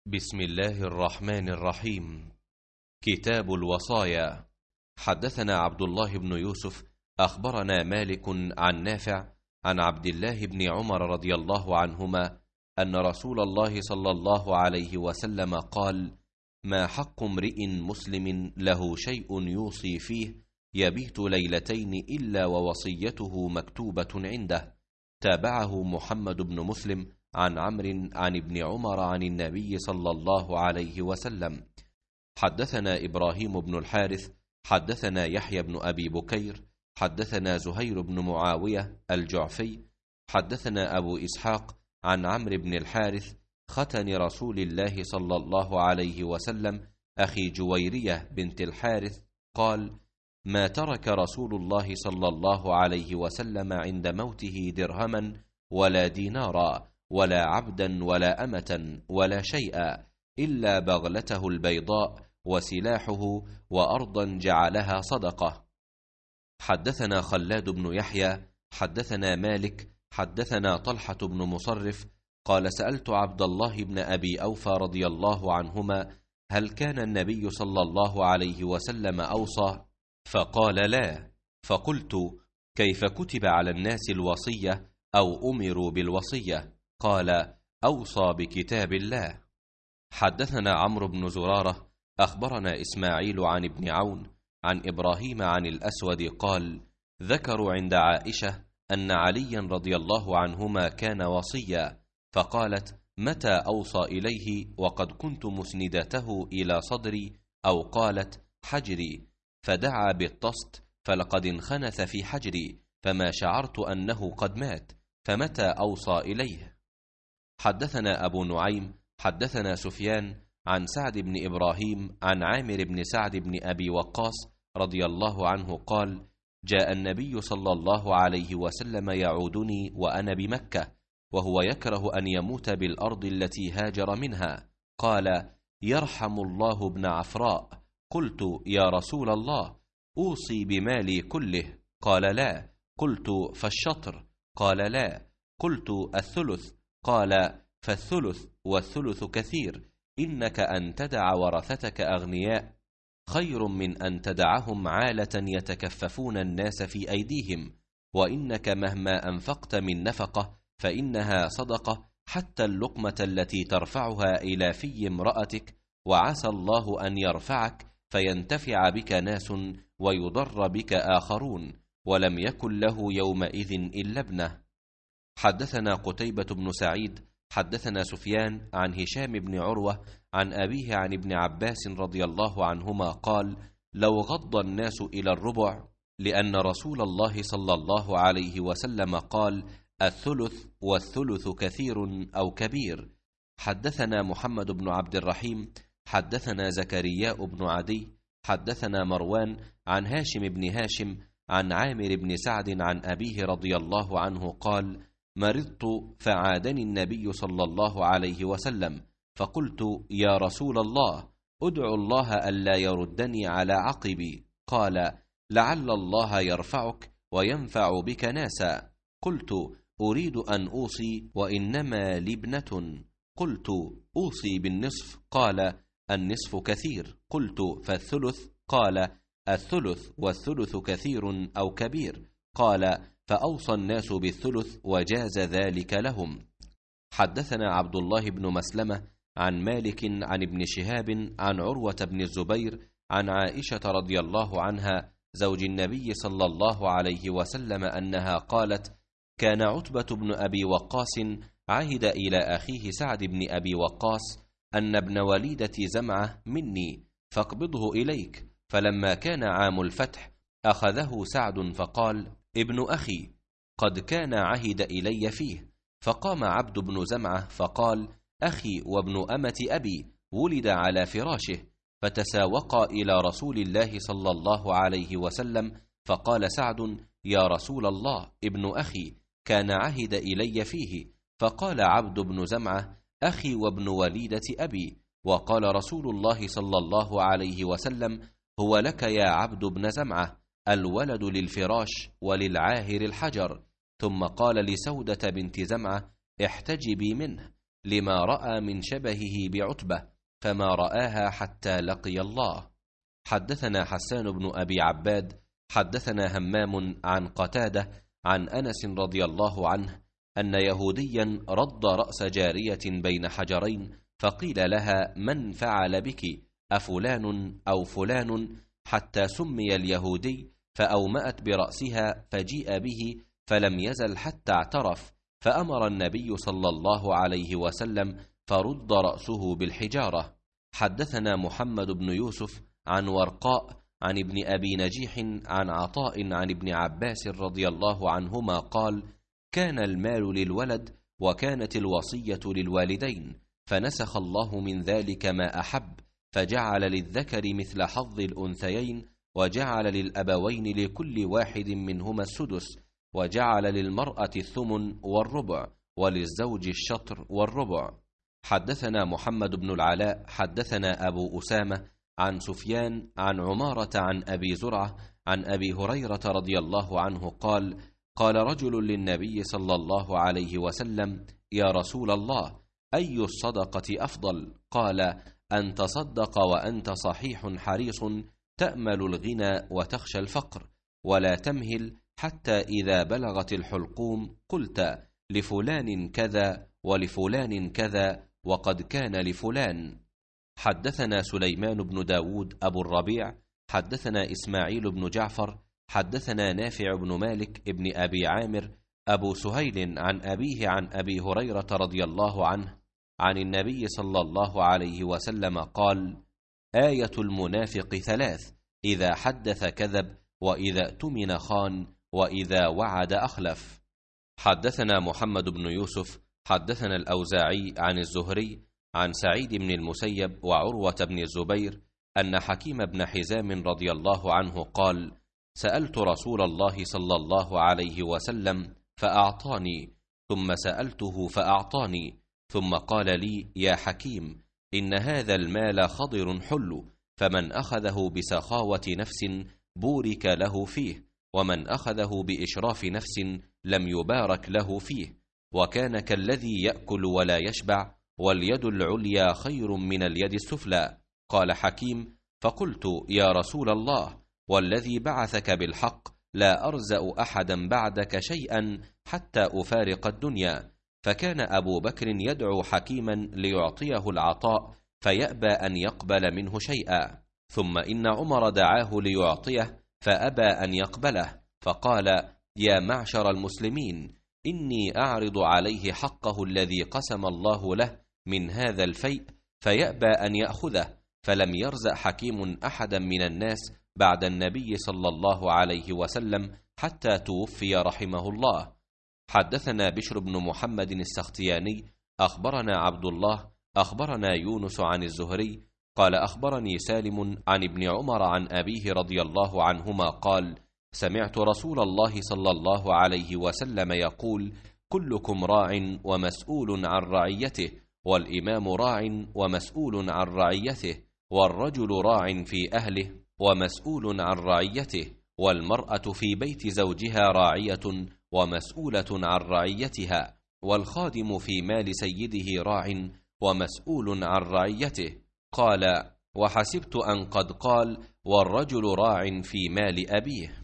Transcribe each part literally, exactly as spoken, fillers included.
بسم الله الرحمن الرحيم. كتاب الوصايا. حدثنا عبد الله بن يوسف أخبرنا مالك عن نافع عن عبد الله بن عمر رضي الله عنهما أن رسول الله صلى الله عليه وسلم قال: ما حق امرئ مسلم له شيء يوصي فيه يبيت ليلتين إلا ووصيته مكتوبة عنده. تابعه محمد بن مسلم عن عمرو عن ابن عمر عن النبي صلى الله عليه وسلم. حدثنا إبراهيم بن الحارث حدثنا يحيى بن أبي بكير حدثنا زهير بن معاوية الجعفي حدثنا أبو إسحاق عن عمرو بن الحارث ختن رسول الله صلى الله عليه وسلم أخي جويرية بنت الحارث قال: ما ترك رسول الله صلى الله عليه وسلم عند موته درهما ولا دينارا ولا عبدا ولا أمة ولا شيئا إلا بغلته البيضاء وسلاحه وأرضا جعلها صدقة. حدثنا خلاد بن يحيى حدثنا مالك حدثنا طلحة بن مصرف قال: سألت عبد الله بن أبي أوفى رضي الله عنهما: هل كان النبي صلى الله عليه وسلم أوصى؟ فقال: لا. فقلت: كيف كتب على الناس الوصية أو أمروا بالوصية؟ قال: أوصى بكتاب الله. حدثنا عمرو بن زرارة أخبرنا إسماعيل عن ابن عون عن إبراهيم عن الأسود قال: ذكروا عند عائشة أن عليا رضي الله عنهما كان وصيا، فقالت: متى أوصى إليه وقد كنت مسندته إلى صدري، أو قالت حجري، فدعا بالطست فلقد انخنث في حجري فما شعرت أنه قد مات، فمتى أوصى إليه؟ حدثنا أبو نعيم حدثنا سفيان عن سعد بن إبراهيم عن عامر بن سعد بن أبي وقاص رضي الله عنه قال: جاء النبي صلى الله عليه وسلم يعودني وأنا بمكة وهو يكره أن يموت بالأرض التي هاجر منها، قال: يرحم الله ابن عفراء. قلت: يا رسول الله، أوصي بمالي كله؟ قال: لا. قلت: فالشطر؟ قال: لا. قلت: الثلث؟ قال: فالثلث والثلث كثير، إنك أن تدع ورثتك أغنياء خير من أن تدعهم عالة يتكففون الناس في أيديهم، وإنك مهما أنفقت من نفقة فإنها صدقة، حتى اللقمة التي ترفعها إلى في امرأتك، وعسى الله أن يرفعك فينتفع بك ناس ويضر بك آخرون، ولم يكن له يومئذ إلا ابنه. حدثنا قتيبة بن سعيد حدثنا سفيان عن هشام بن عروة عن أبيه عن ابن عباس رضي الله عنهما قال: لو غض الناس إلى الربع، لأن رسول الله صلى الله عليه وسلم قال: الثلث والثلث كثير أو كبير. حدثنا محمد بن عبد الرحيم حدثنا زكرياء بن عدي حدثنا مروان عن هاشم بن هاشم عن عامر بن سعد عن أبيه رضي الله عنه قال: مرضت فعادني النبي صلى الله عليه وسلم، فقلت: يا رسول الله، أدعو الله ألا يردني على عقبي. قال: لعل الله يرفعك وينفع بك ناسا. قلت: أريد أن أوصي وإنما لي ابنة. قلت: أوصي بالنصف. قال: النصف كثير. قلت: فالثلث؟ قال: الثلث والثلث كثير أو كبير. قال: فأوصى الناس بالثلث وجاز ذلك لهم. حدثنا عبد الله بن مسلمة عن مالك عن ابن شهاب عن عروة بن الزبير عن عائشة رضي الله عنها زوج النبي صلى الله عليه وسلم أنها قالت: كان عتبة بن أبي وقاص عهد إلى أخيه سعد بن أبي وقاص أن ابن وليدة زمعة مني فاقبضه إليك، فلما كان عام الفتح أخذه سعد فقال: ابن أخي قد كان عهد إلي فيه. فقام عبد بن زمعة فقال: أخي وابن أمة أبي ولد على فراشه. فتساوقا إلى رسول الله صلى الله عليه وسلم، فقال سعد: يا رسول الله، ابن أخي كان عهد إلي فيه. فقال عبد بن زمعة: أخي وابن وليدة أبي. وقال رسول الله صلى الله عليه وسلم: هو لك يا عبد بن زمعة، الولد للفراش وللعاهر الحجر. ثم قال لسودة بنت زمعة: احتجبي منه، لما رأى من شبهه بعتبة، فما رآها حتى لقي الله. حدثنا حسان بن أبي عباد حدثنا همام عن قتادة عن أنس رضي الله عنه أن يهوديا رد رأس جارية بين حجرين، فقيل لها: من فعل بك؟ أفلان أو فلان؟ حتى سمي اليهودي، فأومأت برأسها فجيء به، فلم يزل حتى اعترف، فأمر النبي صلى الله عليه وسلم فرد رأسه بالحجارة. حدثنا محمد بن يوسف عن ورقاء عن ابن أبي نجيح عن عطاء عن ابن عباس رضي الله عنهما قال: كان المال للولد وكانت الوصية للوالدين، فنسخ الله من ذلك ما أحب، فجعل للذكر مثل حظ الأنثيين، وجعل للأبوين لكل واحد منهما السدس، وجعل للمرأة الثمن والربع، وللزوج الشطر والربع. حدثنا محمد بن العلاء حدثنا أبو أسامة عن سفيان عن عمارة عن أبي زرعة عن أبي هريرة رضي الله عنه قال: قال رجل للنبي صلى الله عليه وسلم: يا رسول الله، أي الصدقة أفضل؟ قال: أن تصدق وأنت صحيح حريص، تأمل الغنى وتخشى الفقر، ولا تمهل حتى إذا بلغت الحلقوم قلت: لفلان كذا ولفلان كذا، وقد كان لفلان. حدثنا سليمان بن داود أبو الربيع حدثنا إسماعيل بن جعفر حدثنا نافع بن مالك ابن أبي عامر أبو سهيل عن أبيه عن أبي هريرة رضي الله عنه عن النبي صلى الله عليه وسلم قال: آية المنافق ثلاث: إذا حدث كذب، وإذا اؤتمن خان، وإذا وعد أخلف. حدثنا محمد بن يوسف حدثنا الأوزاعي عن الزهري عن سعيد بن المسيب وعروة بن الزبير أن حكيم بن حزام رضي الله عنه قال: سألت رسول الله صلى الله عليه وسلم فأعطاني، ثم سألته فأعطاني، ثم قال لي: يا حكيم، إن هذا المال خضر حل، فمن أخذه بسخاوة نفس بورك له فيه، ومن أخذه بإشراف نفس لم يبارك له فيه، وكان كالذي يأكل ولا يشبع، واليد العليا خير من اليد السفلى. قال حكيم: فقلت: يا رسول الله، والذي بعثك بالحق لا أرزأ أحدا بعدك شيئا حتى أفارق الدنيا. فكان أبو بكر يدعو حكيما ليعطيه العطاء، فيأبى أن يقبل منه شيئا، ثم إن عمر دعاه ليعطيه فأبى أن يقبله، فقال: يا معشر المسلمين، إني أعرض عليه حقه الذي قسم الله له من هذا الفيء، فيأبى أن يأخذه. فلم يرزق حكيم أحدا من الناس بعد النبي صلى الله عليه وسلم حتى توفي رحمه الله. حدثنا بشر بن محمد السختياني أخبرنا عبد الله أخبرنا يونس عن الزهري قال: أخبرني سالم عن ابن عمر عن أبيه رضي الله عنهما قال: سمعت رسول الله صلى الله عليه وسلم يقول: كلكم راع ومسؤول عن رعيته، والإمام راع ومسؤول عن رعيته، والرجل راع في أهله ومسؤول عن رعيته، والمرأة في بيت زوجها راعية ومسؤولة عن رعيتها، والخادم في مال سيده راع ومسؤول عن رعيته. قال: وحسبت أن قد قال: والرجل راع في مال أبيه.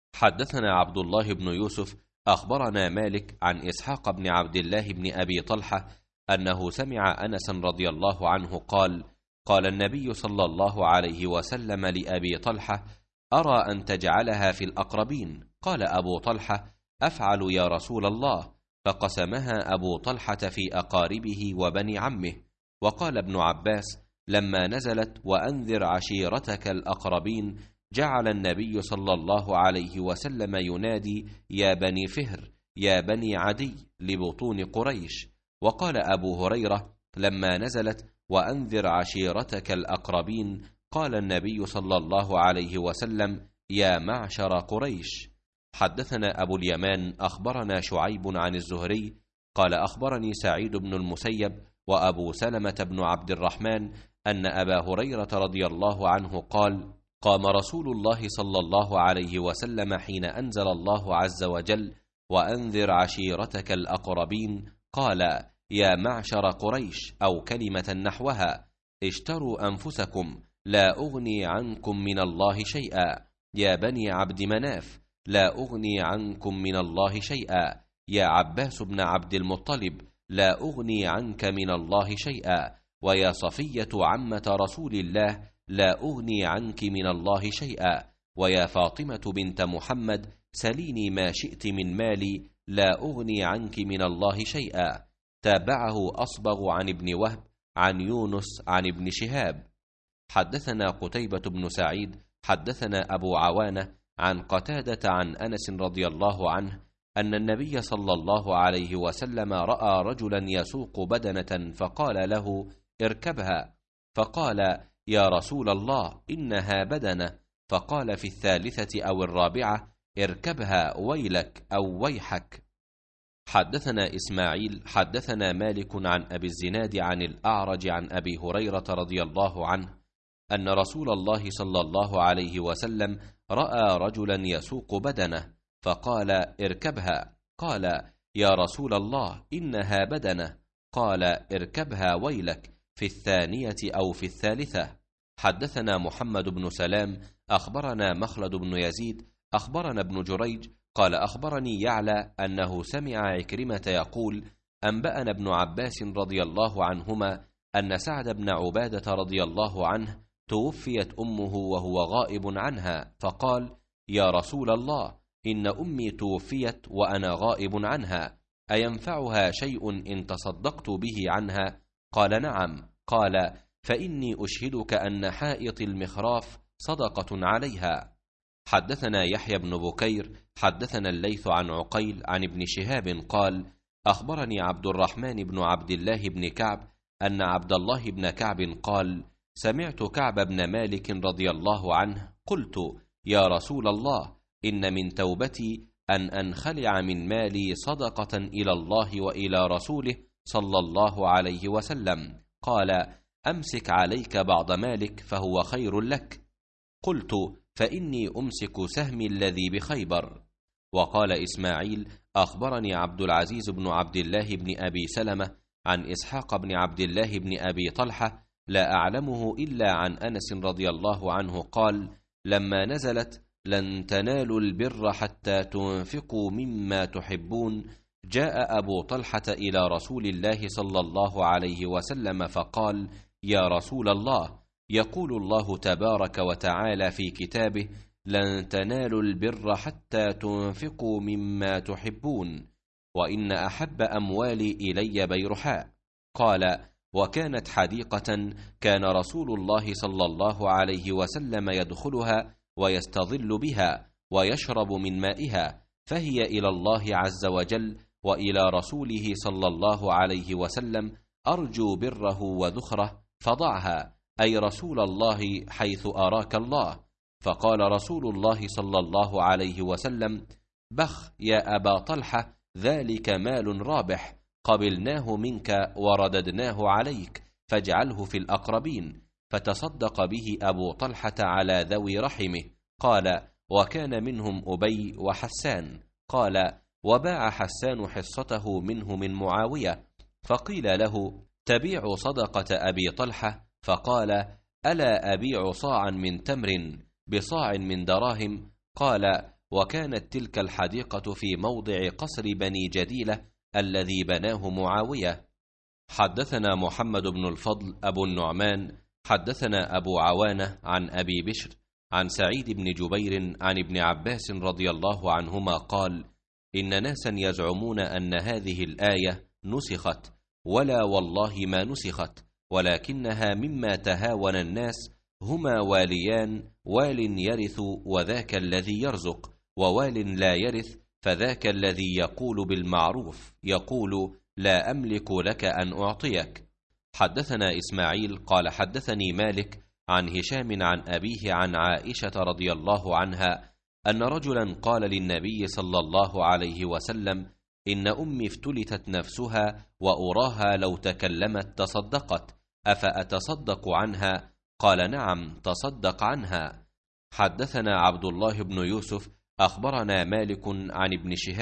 حدثنا عبد الله بن يوسف أخبرنا مالك عن إسحاق بن عبد الله بن أبي طلحة أنه سمع أنس رضي الله عنه قال: قال النبي صلى الله عليه وسلم لأبي طلحة: أرى أن تجعلها في الأقربين. قال أبو طلحة: أفعل يا رسول الله. فقسمها أبو طلحة في أقاربه وبني عمه. وقال ابن عباس: لما نزلت وأنذر عشيرتك الأقربين، جعل النبي صلى الله عليه وسلم ينادي: يا بني فهر، يا بني عدي، لبطون قريش. وقال أبو هريرة: لما نزلت وأنذر عشيرتك الأقربين، قال النبي صلى الله عليه وسلم: يا معشر قريش. حدثنا أبو اليمان أخبرنا شعيب عن الزهري قال: أخبرني سعيد بن المسيب وأبو سلمة بن عبد الرحمن أن أبا هريرة رضي الله عنه قال: قام رسول الله صلى الله عليه وسلم حين أنزل الله عز وجل: وأنذر عشيرتك الأقربين، قال: يا معشر قريش، أو كلمة نحوها: اشتروا أنفسكم لا أغني عنكم من الله شيئا. يا بني عبد مناف، لا أغني عنكم من الله شيئا. يا عباس بن عبد المطلب، لا أغني عنك من الله شيئا. ويا صفية عمة رسول الله، لا أغني عنك من الله شيئا. ويا فاطمة بنت محمد، سليني ما شئت من مالي، لا أغني عنك من الله شيئا. تابعه أصبغ عن ابن وهب عن يونس عن ابن شهاب. حدثنا قتيبة بن سعيد حدثنا أبو عوانة عن قتادة عن أنس رضي الله عنه أن النبي صلى الله عليه وسلم رأى رجلا يسوق بدنة فقال له: اركبها. فقال: يا رسول الله، إنها بدنة. فقال في الثالثة أو الرابعة: اركبها، ويلك أو ويحك. حدثنا إسماعيل حدثنا مالك عن أبي الزناد عن الأعرج عن أبي هريرة رضي الله عنه أن رسول الله صلى الله عليه وسلم رأى رجلا يسوق بدنه فقال: اركبها. قال: يا رسول الله، إنها بدنة. قال: اركبها، ويلك، في الثانية أو في الثالثة. حدثنا محمد بن سلام أخبرنا مخلد بن يزيد أخبرنا ابن جريج قال: أخبرني يعلى أنه سمع عكرمة يقول: أنبأنا ابن عباس رضي الله عنهما أن سعد بن عبادة رضي الله عنه توفيت أمه وهو غائب عنها، فقال: يا رسول الله، إن أمي توفيت وأنا غائب عنها، أينفعها شيء إن تصدقت به عنها؟ قال: نعم. قال: فإني أشهدك أن حائط المخراف صدقة عليها. حدثنا يحيى بن بكير حدثنا الليث عن عقيل عن ابن شهاب قال: أخبرني عبد الرحمن بن عبد الله بن كعب أن عبد الله بن كعب قال: سمعت كعب بن مالك رضي الله عنه قلت: يا رسول الله، إن من توبتي أن أنخلع من مالي صدقة إلى الله وإلى رسوله صلى الله عليه وسلم. قال: أمسك عليك بعض مالك فهو خير لك. قلت: فإني أمسك سهمي الذي بخيبر. وقال إسماعيل: أخبرني عبد العزيز بن عبد الله بن أبي سلمة عن إسحاق بن عبد الله بن أبي طلحة لا أعلمه إلا عن أنس رضي الله عنه قال: لما نزلت لن تنالوا البر حتى تنفقوا مما تحبون، جاء أبو طلحة إلى رسول الله صلى الله عليه وسلم فقال: يا رسول الله، يقول الله تبارك وتعالى في كتابه: لن تنالوا البر حتى تنفقوا مما تحبون، وإن أحب أموالي إلي بيرحاء. قال: وكانت حديقة كان رسول الله صلى الله عليه وسلم يدخلها ويستظل بها ويشرب من مائها، فهي إلى الله عز وجل وإلى رسوله صلى الله عليه وسلم أرجو بره وذخره، فضعها، أي رسول الله، حيث أراك الله. فقال رسول الله صلى الله عليه وسلم: بخ يا أبا طلحة، ذلك مال رابح، قبلناه منك ورددناه عليك، فاجعله في الأقربين. فتصدق به أبو طلحة على ذوي رحمه. قال: وكان منهم أبي وحسان. قال: وباع حسان حصته منه من معاوية، فقيل له: تبيع صدقة أبي طلحة؟ فقال: ألا أبيع صاعا من تمر بصاع من دراهم؟ قال: وكانت تلك الحديقة في موضع قصر بني جديلة الذي بناه معاوية. حدثنا محمد بن الفضل أبو النعمان حدثنا أبو عوانة عن أبي بشر عن سعيد بن جبير عن ابن عباس رضي الله عنهما قال: إن ناسا يزعمون أن هذه الآية نسخت، ولا والله ما نسخت، ولكنها مما تهاون الناس، هما واليان، وال يرث وذاك الذي يرزق، ووال لا يرث فذاك الذي يقول بالمعروف، يقول: لا أملك لك أن أعطيك. حدثنا إسماعيل قال: حدثني مالك عن هشام عن أبيه عن عائشة رضي الله عنها أن رجلا قال للنبي صلى الله عليه وسلم: إن أمي افتلتت نفسها وأراها لو تكلمت تصدقت، أفأتصدق عنها؟ قال: نعم، تصدق عنها. حدثنا عبد الله بن يوسف أخبرنا مالك عن ابن شهاب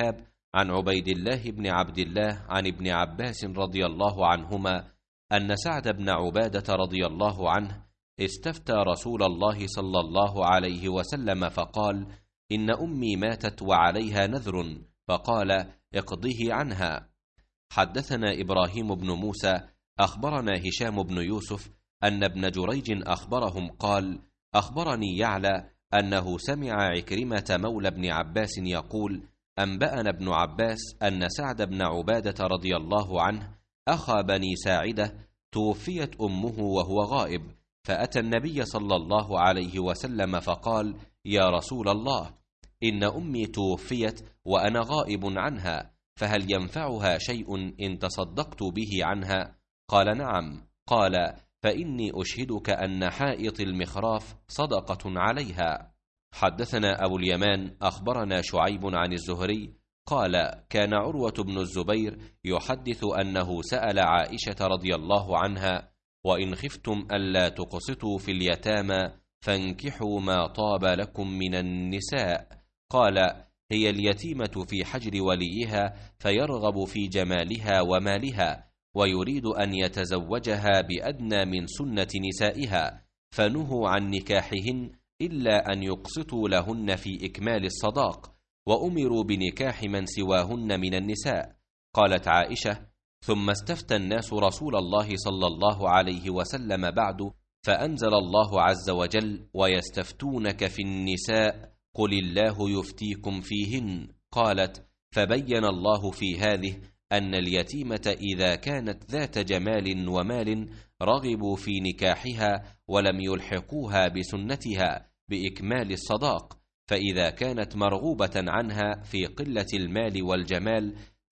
عن عبيد الله بن عبد الله عن ابن عباس رضي الله عنهما أن سعد بن عبادة رضي الله عنه استفتى رسول الله صلى الله عليه وسلم فقال: إن أمي ماتت وعليها نذر، فقال: اقضه عنها. حدثنا إبراهيم بن موسى أخبرنا هشام بن يوسف أن ابن جريج أخبرهم قال: أخبرني يعلى أنه سمع عكرمة مولى ابن عباس يقول: أنبأنا ابن عباس أن سعد بن عبادة رضي الله عنه أخا بني ساعدة توفيت أمه وهو غائب، فأتى النبي صلى الله عليه وسلم فقال: يا رسول الله، إن أمي توفيت وأنا غائب عنها، فهل ينفعها شيء إن تصدقت به عنها؟ قال: نعم. قال: فإني أشهدك أن حائط المخراف صدقة عليها. حدثنا أبو اليمان أخبرنا شعيب عن الزهري قال: كان عروة بن الزبير يحدث أنه سأل عائشة رضي الله عنها: وإن خفتم ألا تقسطوا في اليتامى فانكحوا ما طاب لكم من النساء. قال: هي اليتيمة في حجر وليها فيرغب في جمالها ومالها، ويريد أن يتزوجها بأدنى من سنة نسائها، فنهوا عن نكاحهن إلا أن يقسطوا لهن في إكمال الصداق، وأمروا بنكاح من سواهن من النساء. قالت عائشة: ثم استفتى الناس رسول الله صلى الله عليه وسلم بعد، فأنزل الله عز وجل: ويستفتونك في النساء قل الله يفتيكم فيهن. قالت: فبين الله في هذه أن اليتيمة إذا كانت ذات جمال ومال رغبوا في نكاحها ولم يلحقوها بسنتها بإكمال الصداق، فإذا كانت مرغوبة عنها في قلة المال والجمال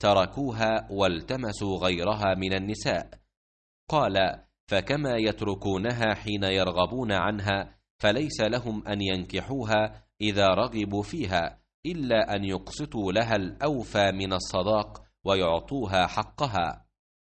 تركوها والتمسوا غيرها من النساء. قال: فكما يتركونها حين يرغبون عنها، فليس لهم أن ينكحوها إذا رغبوا فيها إلا أن يقسطوا لها الأوفى من الصداق ويعطوها حقها.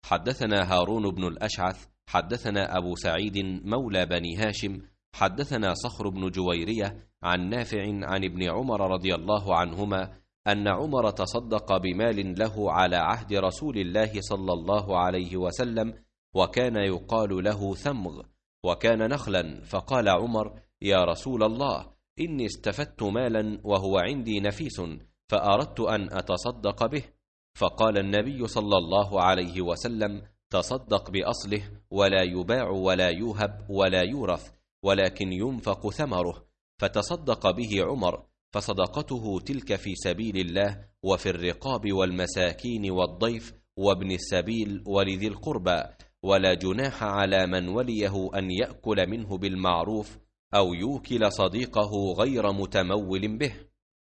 حدثنا هارون بن الأشعث حدثنا أبو سعيد مولى بني هاشم حدثنا صخر بن جويرية عن نافع عن ابن عمر رضي الله عنهما أن عمر تصدق بمال له على عهد رسول الله صلى الله عليه وسلم، وكان يقال له ثمغ، وكان نخلا، فقال عمر: يا رسول الله، إني استفدت مالا وهو عندي نفيس، فأردت أن أتصدق به. فقال النبي صلى الله عليه وسلم: تصدق بأصله، ولا يباع ولا يوهب ولا يورث، ولكن ينفق ثمره. فتصدق به عمر، فصدقته تلك في سبيل الله، وفي الرقاب والمساكين والضيف وابن السبيل ولذي القربى، ولا جناح على من وليه أن يأكل منه بالمعروف أو يوكل صديقه غير متمول به.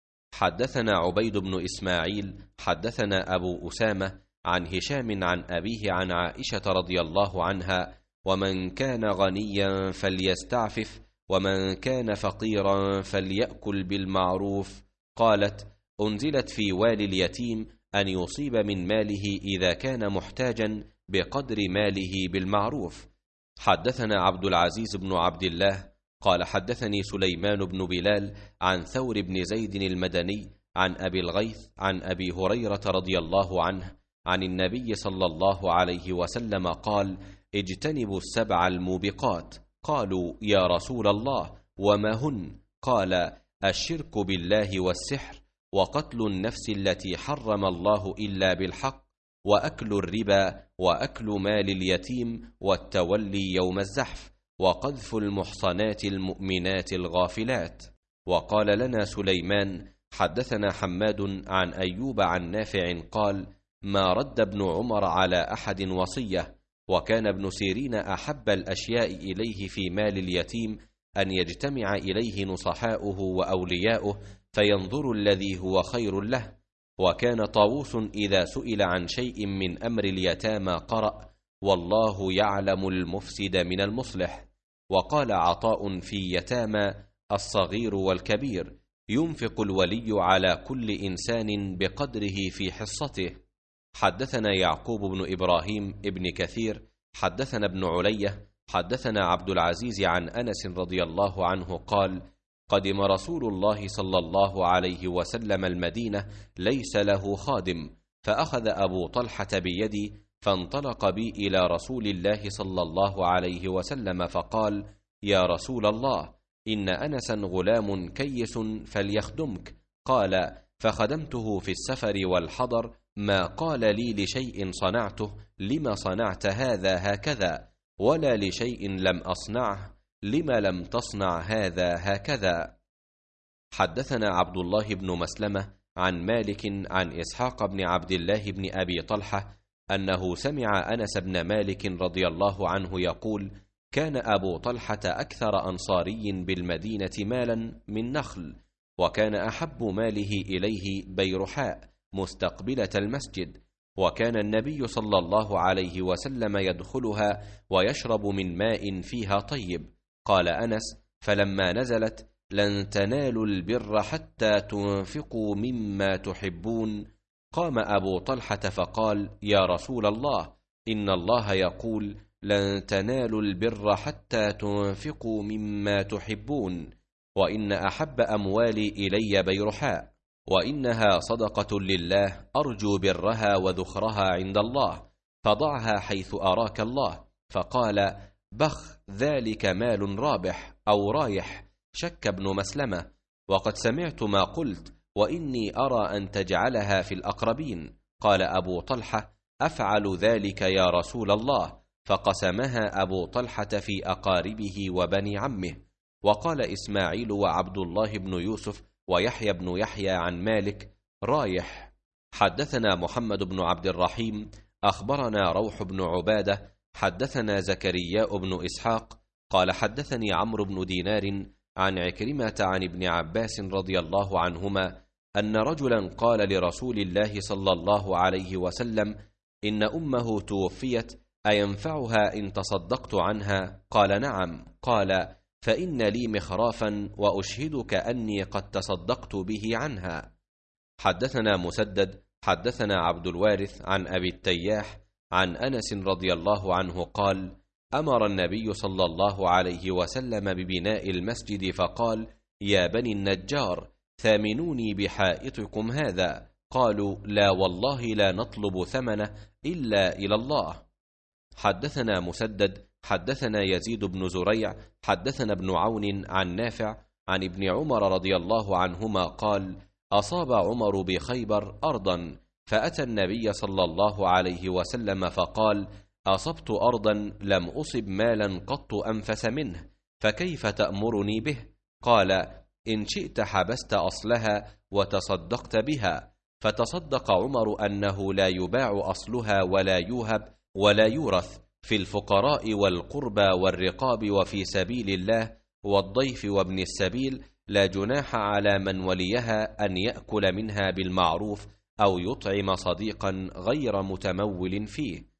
حدثنا عبيد بن إسماعيل حدثنا أبو أسامة عن هشام عن أبيه عن عائشة رضي الله عنها: ومن كان غنيا فليستعفف، ومن كان فقيرا فليأكل بالمعروف. قالت: أنزلت في والي اليتيم أن يصيب من ماله إذا كان محتاجا بقدر ماله بالمعروف. حدثنا عبد العزيز بن عبد الله قال: حدثني سليمان بن بلال عن ثور بن زيد المدني عن أبي الغيث عن أبي هريرة رضي الله عنه عن النبي صلى الله عليه وسلم قال: اجتنبوا السبع الموبقات. قالوا: يا رسول الله، وما هن؟ قال: الشرك بالله والسحر، وقتل النفس التي حرم الله إلا بالحق، وأكل الربا، وأكل مال اليتيم، والتولي يوم الزحف، وقذف المحصنات المؤمنات الغافلات. وقال لنا سليمان: حدثنا حماد عن أيوب عن نافع قال: ما رد ابن عمر على أحد وصية، وكان ابن سيرين أحب الأشياء إليه في مال اليتيم أن يجتمع إليه نصحاؤه وأولياؤه فينظر الذي هو خير له. وكان طاووس إذا سئل عن شيء من أمر اليتامى قرأ: والله يعلم المفسد من المصلح. وقال عطاء في يتامى: الصغير والكبير، ينفق الولي على كل إنسان بقدره في حصته. حدثنا يعقوب بن إبراهيم ابن كثير حدثنا ابن علية حدثنا عبد العزيز عن أنس رضي الله عنه قال: قدم رسول الله صلى الله عليه وسلم المدينة ليس له خادم، فأخذ أبو طلحة بيدي فانطلق بي إلى رسول الله صلى الله عليه وسلم فقال: يا رسول الله، إن أنسا غلام كيس فليخدمك. قال: فخدمته في السفر والحضر، ما قال لي لشيء صنعته لم صنعت هذا هكذا، ولا لشيء لم أصنعه لم لم تصنع هذا هكذا. حدثنا عبد الله بن مسلمة عن مالك عن إسحاق بن عبد الله بن أبي طلحة أنه سمع أنس بن مالك رضي الله عنه يقول: كان أبو طلحة أكثر أنصاري بالمدينة مالا من نخل، وكان أحب ماله إليه بيرحاء مستقبلة المسجد، وكان النبي صلى الله عليه وسلم يدخلها ويشرب من ماء فيها طيب. قال أنس: فلما نزلت: لن تنالوا البر حتى تنفقوا مما تحبون، قام أبو طلحة فقال: يا رسول الله، إن الله يقول: لن تنالوا البر حتى تنفقوا مما تحبون، وإن أحب أموالي إلي بيرحاء، وإنها صدقة لله أرجو برها وذخرها عند الله، فضعها حيث أراك الله. فقال: بخ، ذلك مال رابح أو رايح. شك ابن مسلمة: وقد سمعت ما قلت، وإني أرى أن تجعلها في الأقربين. قال أبو طلحة: أفعل ذلك يا رسول الله. فقسمها أبو طلحة في أقاربه وبني عمه. وقال إسماعيل وعبد الله بن يوسف ويحيى بن يحيى عن مالك: رايح. حدثنا محمد بن عبد الرحيم أخبرنا روح بن عبادة حدثنا زكرياء بن إسحاق قال حدثني عمرو بن دينار عن عكرمة عن ابن عباس رضي الله عنهما أن رجلا قال لرسول الله صلى الله عليه وسلم: إن أمه توفيت، أينفعها إن تصدقت عنها؟ قال: نعم. قال: فإن لي مخرافا وأشهدك أني قد تصدقت به عنها. حدثنا مسدد حدثنا عبد الوارث عن أبي التياح عن أنس رضي الله عنه قال: أمر النبي صلى الله عليه وسلم ببناء المسجد فقال: يا بني النجار، ثامنوني بحائطكم هذا. قالوا: لا والله لا نطلب ثمنه إلا إلى الله. حدثنا مسدد حدثنا يزيد بن زريع حدثنا ابن عون عن نافع عن ابن عمر رضي الله عنهما قال: أصاب عمر بخيبر أرضا، فأتى النبي صلى الله عليه وسلم فقال: أصبت أرضا لم أصب مالا قط أنفس منه، فكيف تأمرني به؟ قال: إن شئت حبست أصلها وتصدقت بها. فتصدق عمر أنه لا يباع أصلها ولا يوهب ولا يورث، في الفقراء والقربى والرقاب وفي سبيل الله والضيف وابن السبيل لا جناح على من وليها أن يأكل منها بالمعروف أو يطعم صديقا غير متمول فيه.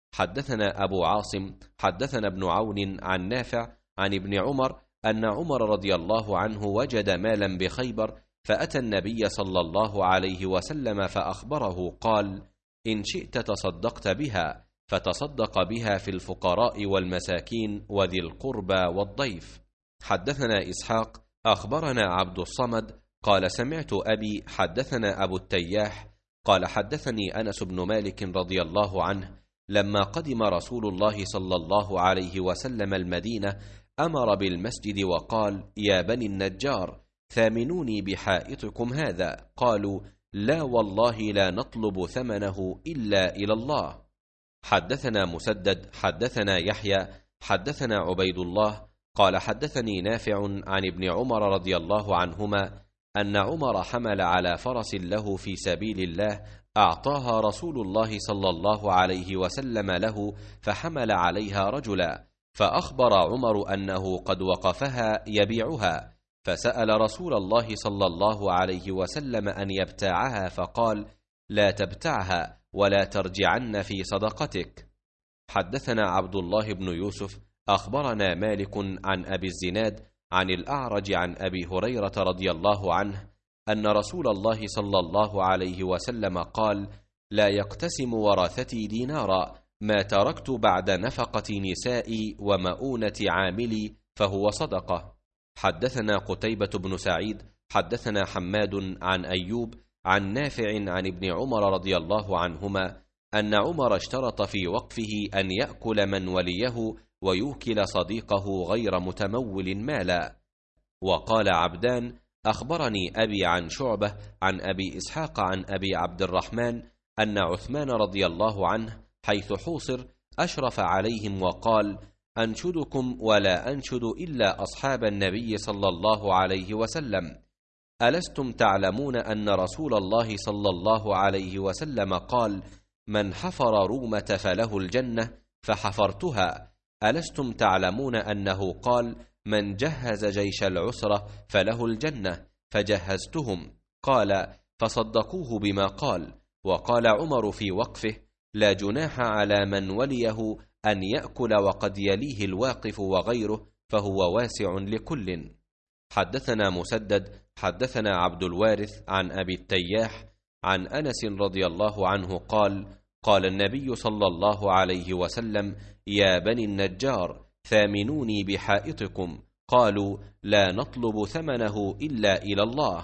حدثنا أبو عاصم حدثنا ابن عون عن نافع عن ابن عمر أن عمر رضي الله عنه وجد مالا بخيبر، فأتى النبي صلى الله عليه وسلم فأخبره قال: إن شئت تصدقت بها، فتصدق بها في الفقراء والمساكين وذي القربى والضيف. حدثنا إسحاق أخبرنا عبد الصمد قال: سمعت أبي حدثنا أبو التياح قال: حدثني أنس بن مالك رضي الله عنه لما قدم رسول الله صلى الله عليه وسلم المدينة أمر بالمسجد وقال: يا بني النجار، ثامنوني بحائطكم هذا. قالوا: لا والله لا نطلب ثمنه إلا إلى الله. حدثنا مسدد حدثنا يحيى حدثنا عبيد الله قال: حدثني نافع عن ابن عمر رضي الله عنهما أن عمر حمل على فرس له في سبيل الله، أعطاها رسول الله صلى الله عليه وسلم له، فحمل عليها رجلا، فأخبر عمر أنه قد وقفها يبيعها، فسأل رسول الله صلى الله عليه وسلم أن يبتاعها، فقال: لا تبتعها ولا ترجعن في صدقتك. حدثنا عبد الله بن يوسف أخبرنا مالك عن أبي الزناد عن الأعرج عن أبي هريرة رضي الله عنه أن رسول الله صلى الله عليه وسلم قال: لا يقتسم ورثتي دينارا، ما تركت بعد نفقة نسائي ومؤونة عاملي فهو صدقة. حدثنا قتيبة بن سعيد حدثنا حماد عن أيوب عن نافع عن ابن عمر رضي الله عنهما أن عمر اشترط في وقفه أن يأكل من وليه ويوكل صديقه غير متمول مالا. وقال عبدان أخبرني أبي عن شعبة عن أبي إسحاق عن أبي عبد الرحمن أن عثمان رضي الله عنه حيث حوصر أشرف عليهم وقال: أنشدكم ولا أنشد إلا أصحاب النبي صلى الله عليه وسلم، ألستم تعلمون أن رسول الله صلى الله عليه وسلم قال: من حفر رومة فله الجنة فحفرتها؟ ألستم تعلمون أنه قال: من جهز جيش العسرة فله الجنة فجهزتهم؟ قال: فصدقوه بما قال. وقال عمر في وقفه: لا جناح على من وليه أن يأكل وقد يليه الواقف وغيره، فهو واسع لكل. حدثنا مسدد حدثنا عبد الوارث عن أبي التياح عن أنس رضي الله عنه قال: قال النبي صلى الله عليه وسلم: يا بني النجار ثامنوني بحائطكم. قالوا: لا نطلب ثمنه إلا إلى الله.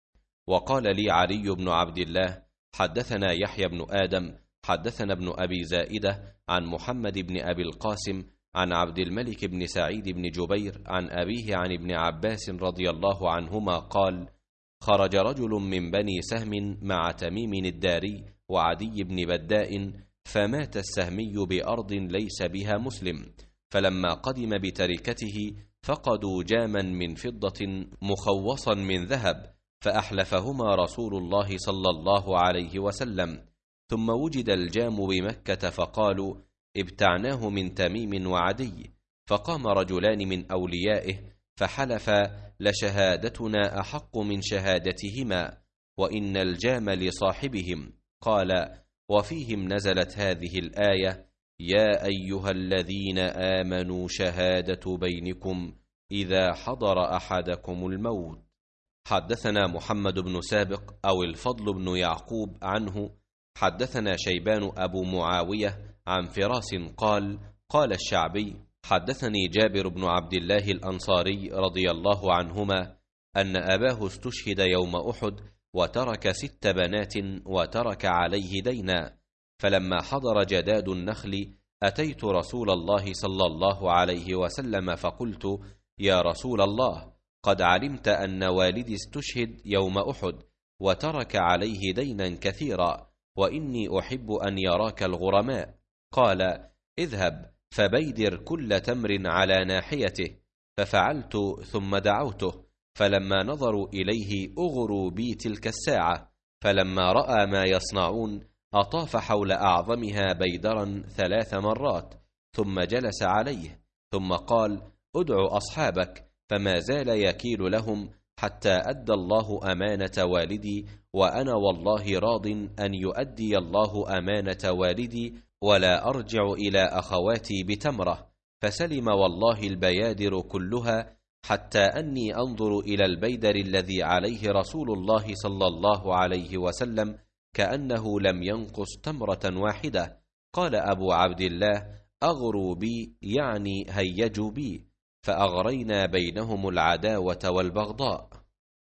وقال لي علي بن عبد الله حدثنا يحيى بن آدم حدثنا ابن أبي زائدة عن محمد بن أبي القاسم عن عبد الملك بن سعيد بن جبير عن أبيه عن ابن عباس رضي الله عنهما قال: خرج رجل من بني سهم مع تميم الداري وعدي بن بداء، فمات السهمي بأرض ليس بها مسلم، فلما قدم بتركته فقدوا جاما من فضة مخوصا من ذهب، فأحلفهما رسول الله صلى الله عليه وسلم، ثم وجد الجام بمكة فقالوا: ابتعناه من تميم وعدي. فقام رجلان من أوليائه فحلفا: لشهادتنا أحق من شهادتهما، وإن الجام لصاحبهم. قال: وفيهم نزلت هذه الآية: يا أيها الذين آمنوا شهادة بينكم إذا حضر أحدكم الموت. حدثنا محمد بن سابق أو الفضل بن يعقوب عنه حدثنا شيبان أبو معاوية عن فراس قال: قال الشعبي: حدثني جابر بن عبد الله الأنصاري رضي الله عنهما أن أباه استشهد يوم أحد وترك ست بنات وترك عليه دينا، فلما حضر جداد النخل أتيت رسول الله صلى الله عليه وسلم فقلت: يا رسول الله، قد علمت أن والدي استشهد يوم أحد وترك عليه دينا كثيرا، وإني أحب أن يراك الغرماء. قال: اذهب فبيدر كل تمر على ناحيته. ففعلت ثم دعوته، فلما نظروا إليه أغروا بي تلك الساعة، فلما رأى ما يصنعون أطاف حول أعظمها بيدرا ثلاث مرات، ثم جلس عليه، ثم قال: ادع أصحابك. فما زال يكيل لهم حتى أدى الله أمانة والدي، وأنا والله راض أن يؤدي الله أمانة والدي، ولا أرجع إلى أخواتي بتمرة. فسلم والله البيادر كلها، حتى أني أنظر إلى البيدر الذي عليه رسول الله صلى الله عليه وسلم كأنه لم ينقص تمرة واحدة. قال أبو عبد الله: أغروا بي يعني هيجوا بي، فأغرينا بينهم العداوة والبغضاء.